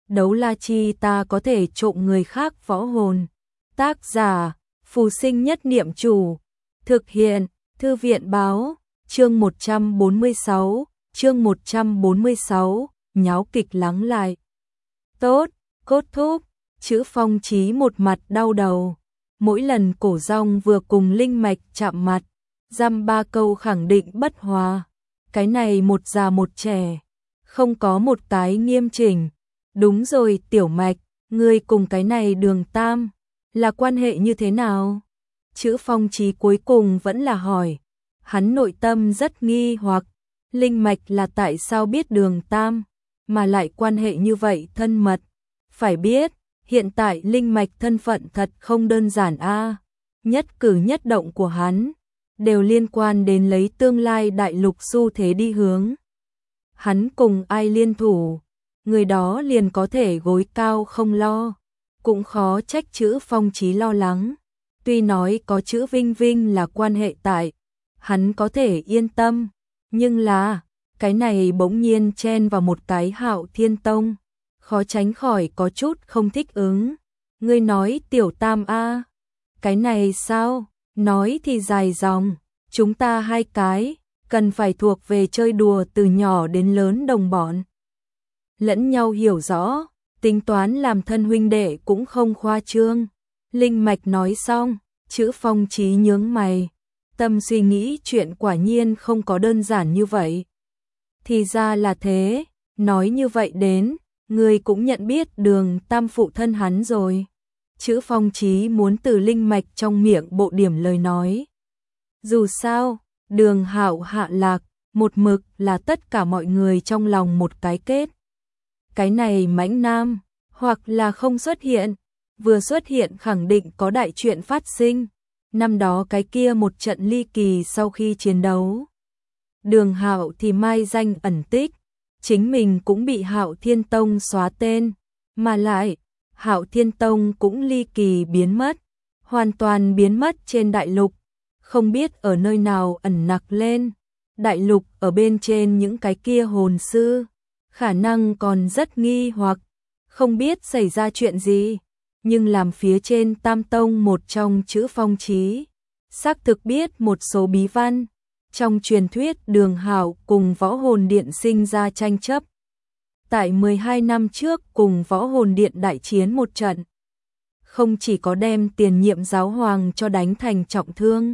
đấu la chi ta có thể trộm người khác võ hồn. Tác giả, Phù Sinh Nhất Niệm Chủ. Thực hiện, Thư viện Báo. Chương 146, nháo kịch lắng lại. Tốt, cốt thúc, Chữ Phong Chí một mặt đau đầu. Mỗi lần Cổ Rong vừa cùng linh mạch chạm mặt, dăm ba câu khẳng định bất hòa. Cái này một già một trẻ, không có một cái nghiêm chỉnh. Đúng rồi Tiểu Mạch, ngươi cùng cái này Đường Tam, là quan hệ như thế nào? Chữ Phong Chí cuối cùng vẫn là hỏi. Hắn nội tâm rất nghi hoặc, linh mạch là tại sao biết Đường Tam, mà lại quan hệ như vậy thân mật. Phải biết, hiện tại linh mạch thân phận thật không đơn giản a, nhất cử nhất động của hắn đều liên quan đến lấy tương lai đại lục xu thế đi hướng. Hắn cùng ai liên thủ, người đó liền có thể gối cao không lo, cũng khó trách Chữ Phong Chí lo lắng. Tuy nói có chữ Vinh Vinh là quan hệ tại, hắn có thể yên tâm, nhưng là, cái này bỗng nhiên chen vào một cái Hạo Thiên Tông, khó tránh khỏi có chút không thích ứng. Ngươi nói Tiểu Tam a, cái này sao? Nói thì dài dòng, chúng ta hai cái, cần phải thuộc về chơi đùa từ nhỏ đến lớn đồng bọn. Lẫn nhau hiểu rõ, tính toán làm thân huynh đệ cũng không khoa trương. Linh mạch nói xong, Chữ Phong Chí nhướng mày, tâm suy nghĩ chuyện quả nhiên không có đơn giản như vậy. Thì ra là thế, nói như vậy đến, ngươi cũng nhận biết Đường Tam phụ thân hắn rồi. Chữ Phong Chí muốn từ linh mạch trong miệng bộ điểm lời nói. Dù sao, Đường Hạo hạ lạc, một mực là tất cả mọi người trong lòng một cái kết. Cái này mãnh nam, hoặc là không xuất hiện, vừa xuất hiện khẳng định có đại chuyện phát sinh. Năm đó cái kia một trận ly kỳ sau khi chiến đấu, Đường Hạo thì mai danh ẩn tích, chính mình cũng bị Hạo Thiên Tông xóa tên, mà lại Hạo Thiên Tông cũng ly kỳ biến mất, hoàn toàn biến mất trên đại lục, không biết ở nơi nào ẩn nặc lên. Đại lục ở bên trên những cái kia hồn sư, khả năng còn rất nghi hoặc, không biết xảy ra chuyện gì. Nhưng làm phía trên Tam Tông một trong Chữ Phong Chí, xác thực biết một số bí văn. Trong truyền thuyết Đường Hạo cùng Võ Hồn Điện sinh ra tranh chấp. Tại 12 năm trước cùng Võ Hồn Điện đại chiến một trận. Không chỉ có đem tiền nhiệm giáo hoàng cho đánh thành trọng thương,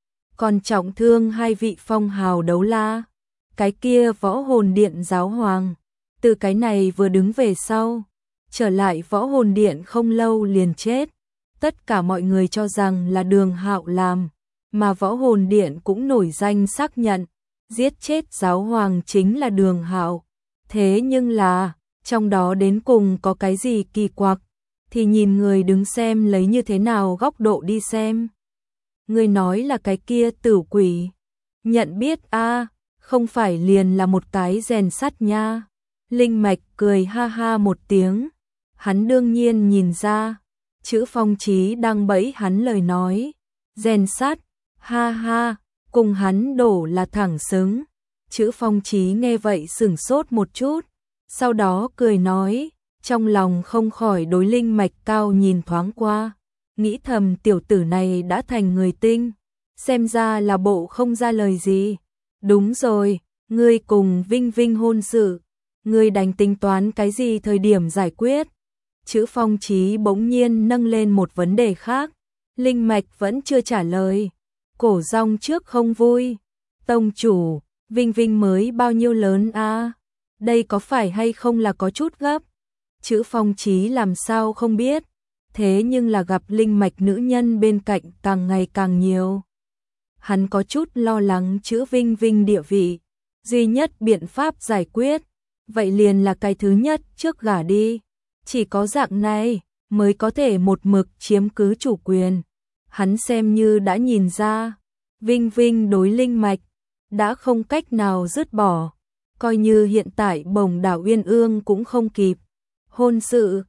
còn trọng thương hai vị phong hào đấu la. Cái kia Võ Hồn Điện giáo hoàng, từ cái này vừa đứng về sau, trở lại Võ Hồn Điện không lâu liền chết. Tất cả mọi người cho rằng là Đường Hạo làm, mà Võ Hồn Điện cũng nổi danh xác nhận, giết chết giáo hoàng chính là Đường Hạo. Thế nhưng là, trong đó đến cùng có cái gì kỳ quặc, thì nhìn người đứng xem lấy như thế nào góc độ đi xem. Người nói là cái kia Tử Quỷ, nhận biết a, không phải liền là một cái rèn sắt nha. Linh mạch cười ha ha một tiếng, hắn đương nhiên nhìn ra, Chữ Phong Chí đang bẫy hắn lời nói. Rèn sắt, ha ha, cùng hắn đổ là thẳng xứng. Chữ Phong Chí nghe vậy sửng sốt một chút, sau đó cười nói, trong lòng không khỏi đối linh mạch cao nhìn thoáng qua, nghĩ thầm tiểu tử này đã thành người tinh, xem ra là bộ không ra lời gì. Đúng rồi, ngươi cùng Vinh Vinh hôn sự, ngươi đành tính toán cái gì thời điểm giải quyết? Chữ Phong Chí bỗng nhiên nâng lên một vấn đề khác, linh mạch vẫn chưa trả lời. Cổ Rong trước không vui, tông chủ, Vinh Vinh mới bao nhiêu lớn a? Đây có phải hay không là có chút gấp? Chữ Phong Chí làm sao không biết, thế nhưng là gặp linh mạch nữ nhân bên cạnh càng ngày càng nhiều. Hắn có chút lo lắng Chữ Vinh Vinh địa vị, duy nhất biện pháp giải quyết, vậy liền là cái thứ nhất trước gả đi. Chỉ có dạng này mới có thể một mực chiếm cứ chủ quyền. Hắn xem như đã nhìn ra, Vinh Vinh đối linh mạch đã không cách nào dứt bỏ, coi như hiện tại Bồng Đảo Uyên Ương cũng không kịp. Hôn sự,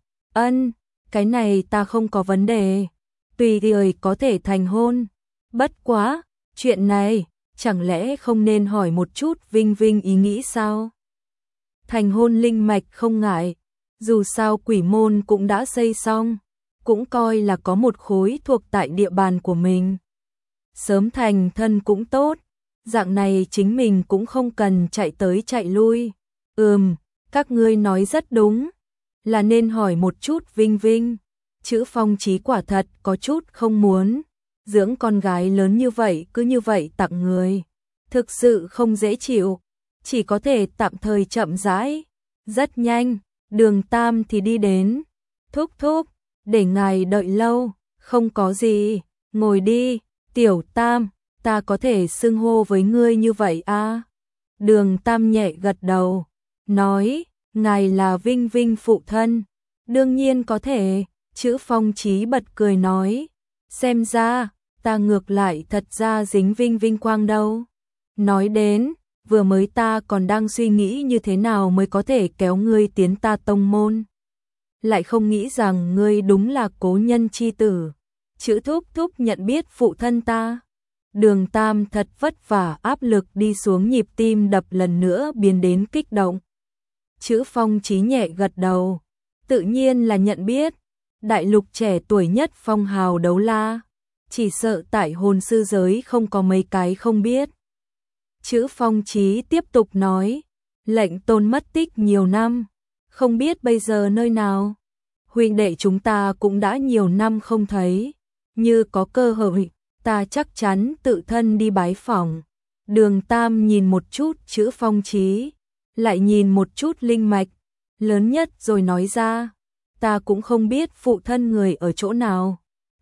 cái này ta không có vấn đề, tùy người có thể thành hôn. Bất quá, chuyện này chẳng lẽ không nên hỏi một chút Vinh Vinh ý nghĩ sao? Thành hôn linh mạch không ngại, Dù sao quỷ môn cũng đã xây xong, cũng coi là có một khối thuộc tại địa bàn của mình. Sớm thành thân cũng tốt, dạng này chính mình cũng không cần chạy tới chạy lui. Các ngươi nói rất đúng, là nên hỏi một chút Vinh Vinh. Chữ Phong Chí quả thật có chút không muốn, dưỡng con gái lớn như vậy cứ như vậy tặng người, thực sự không dễ chịu, chỉ có thể tạm thời chậm rãi. Rất nhanh, Đường Tam thì đi đến. Thúc thúc, để ngài đợi lâu. Không có gì, ngồi đi. Tiểu Tam, ta có thể xưng hô với ngươi như vậy à? Đường Tam nhẹ gật đầu, nói, ngài là Vinh Vinh phụ thân. Đương nhiên có thể. Chữ Phong Chí bật cười nói, xem ra, ta ngược lại thật ra dính Vinh Vinh quang đâu. Nói đến, vừa mới ta còn đang suy nghĩ như thế nào mới có thể kéo ngươi tiến ta tông môn. Lại không nghĩ rằng ngươi đúng là cố nhân chi tử. Chữ thúc thúc nhận biết phụ thân ta. Đường Tam thật vất vả áp lực đi xuống, nhịp tim đập lần nữa biến đến kích động. Chữ Phong Chí nhẹ gật đầu, tự nhiên là nhận biết. Đại lục trẻ tuổi nhất phong hào đấu la, chỉ sợ tại hồn sư giới không có mấy cái không biết. Chữ Phong Chí tiếp tục nói, lệnh tôn mất tích nhiều năm, không biết bây giờ nơi nào. Huynh đệ chúng ta cũng đã nhiều năm không thấy, như có cơ hội, ta chắc chắn tự thân đi bái phỏng. Đường Tam nhìn một chút chữ Phong Chí, lại nhìn một chút linh mạch, lớn nhất rồi nói ra, ta cũng không biết phụ thân người ở chỗ nào.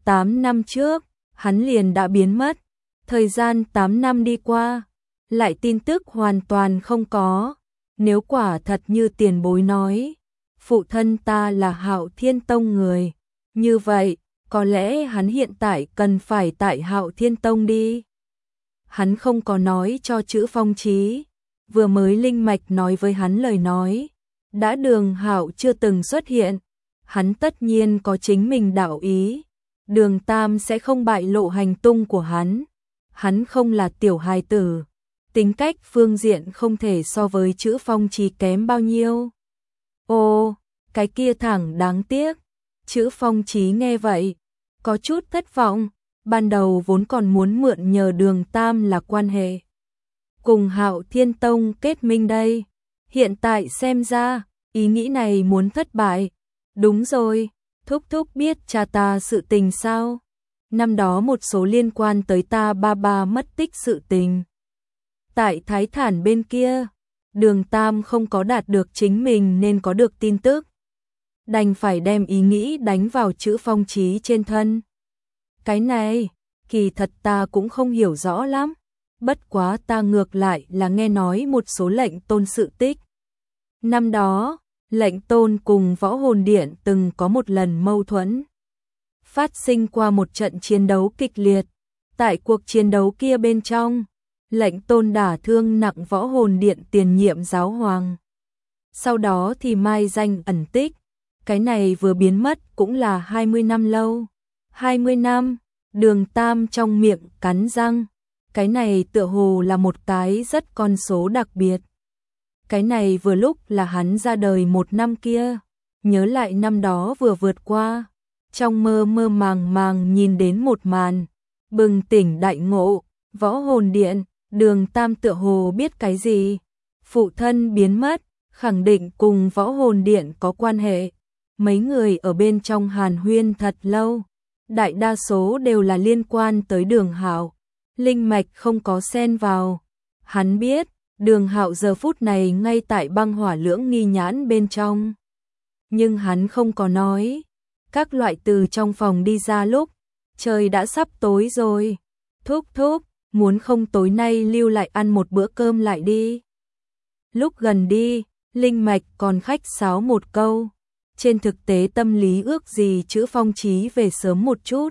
8 năm trước, hắn liền đã biến mất, thời gian 8 năm đi qua, lại tin tức hoàn toàn không có. Nếu quả thật như tiền bối nói, phụ thân ta là Hạo Thiên Tông người, như vậy, có lẽ hắn hiện tại cần phải tại Hạo Thiên Tông đi. Hắn không có nói cho chữ Phong Chí, vừa mới linh mạch nói với hắn lời nói, đã Đường Hạo chưa từng xuất hiện, hắn tất nhiên có chính mình đạo ý, Đường Tam sẽ không bại lộ hành tung của hắn. Hắn không là tiểu hài tử, tính cách phương diện không thể so với chữ Phong Chí kém bao nhiêu. Ô, cái kia thẳng đáng tiếc. Chữ Phong Chí nghe vậy, có chút thất vọng, ban đầu vốn còn muốn mượn nhờ Đường Tam là quan hệ cùng Hạo Thiên Tông kết minh đây, hiện tại xem ra, ý nghĩ này muốn thất bại. Đúng rồi, thúc thúc biết cha ta sự tình sao? Năm đó một số liên quan tới ta ba ba mất tích sự tình. Tại Thái Thản bên kia, Đường Tam không có đạt được chính mình nên có được tin tức, đành phải đem ý nghĩ đánh vào chữ Phong Chí trên thân. Cái này, kỳ thật ta cũng không hiểu rõ lắm, bất quá ta ngược lại là nghe nói một số lệnh tôn sự tích. Năm đó, lệnh tôn cùng Võ Hồn Điện từng có một lần mâu thuẫn, phát sinh qua một trận chiến đấu kịch liệt. Tại cuộc chiến đấu kia bên trong, lệnh tôn đả thương nặng Võ Hồn Điện tiền nhiệm giáo hoàng. Sau đó thì mai danh ẩn tích, cái này vừa biến mất cũng là 20 năm lâu. 20 năm, Đường Tam trong miệng cắn răng, cái này tựa hồ là một cái rất con số đặc biệt. Cái này vừa lúc là hắn ra đời một năm kia, nhớ lại năm đó vừa vượt qua, trong mơ mơ màng màng nhìn đến một màn, bừng tỉnh đại ngộ, Võ Hồn Điện, Đường Tam tựa hồ biết cái gì, phụ thân biến mất, khẳng định cùng Võ Hồn Điện có quan hệ. Mấy người ở bên trong hàn huyên thật lâu, đại đa số đều là liên quan tới Đường Hạo, linh mạch không có xen vào. Hắn biết, Đường Hạo giờ phút này ngay tại băng hỏa lưỡng nghi nhãn bên trong. Nhưng hắn không có nói. Các loại từ trong phòng đi ra lúc, trời đã sắp tối rồi. Thúc thúc, muốn không tối nay lưu lại ăn một bữa cơm lại đi. Lúc gần đi, linh mạch còn khách sáo một câu. Trên thực tế tâm lý ước gì chữ Phong Chí về sớm một chút,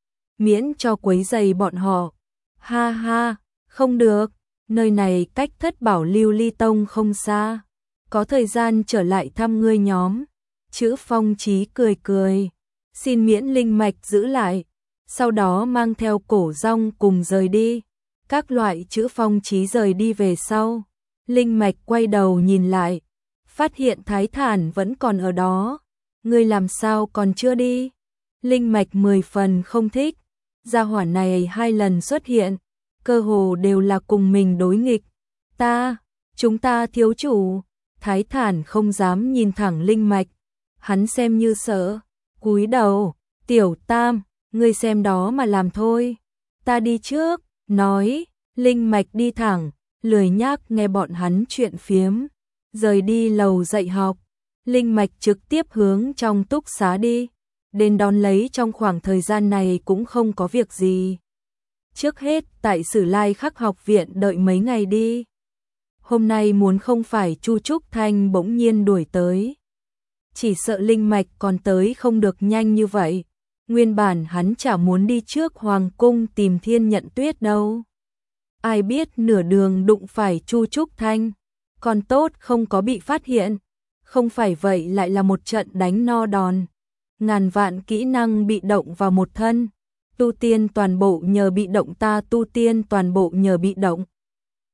miễn cho quấy rầy bọn họ. Ha ha, không được, nơi này cách Thất Bảo Lưu Ly Tông không xa, có thời gian trở lại thăm ngươi nhóm. Chữ Phong Chí cười cười, xin miễn linh mạch giữ lại, sau đó mang theo Cổ Rong cùng rời đi. Các loại chữ Phong Chí rời đi về sau, linh mạch quay đầu nhìn lại, phát hiện Thái Thản vẫn còn ở đó. Ngươi làm sao còn chưa đi? Linh Mạch 10 phần không thích. Gia hỏa này 2 lần xuất hiện, cơ hồ đều là cùng mình đối nghịch. Chúng ta thiếu chủ. Thái Thản không dám nhìn thẳng Linh Mạch. Hắn xem như sợ, cúi đầu, Tiểu Tam, ngươi xem đó mà làm thôi. Ta đi trước, nói, Linh Mạch đi thẳng, lười nhác nghe bọn hắn chuyện phiếm, rời đi lầu dạy học. Linh Mạch trực tiếp hướng trong túc xá đi, đến đón lấy trong khoảng thời gian này cũng không có việc gì. Trước hết tại Sử Lai Khắc học viện đợi mấy ngày đi. Hôm nay muốn không phải Chu Trúc Thanh bỗng nhiên đuổi tới. Chỉ sợ Linh Mạch còn tới không được nhanh như vậy. Nguyên bản hắn chả muốn đi trước Hoàng cung tìm Thiên Nhận Tuyết đâu. Ai biết nửa đường đụng phải Chu Trúc Thanh. Còn tốt không có bị phát hiện. Không phải vậy lại là một trận đánh no đòn. Ngàn vạn kỹ năng bị động vào một thân. Tu tiên toàn bộ nhờ bị động, ta tu tiên toàn bộ nhờ bị động.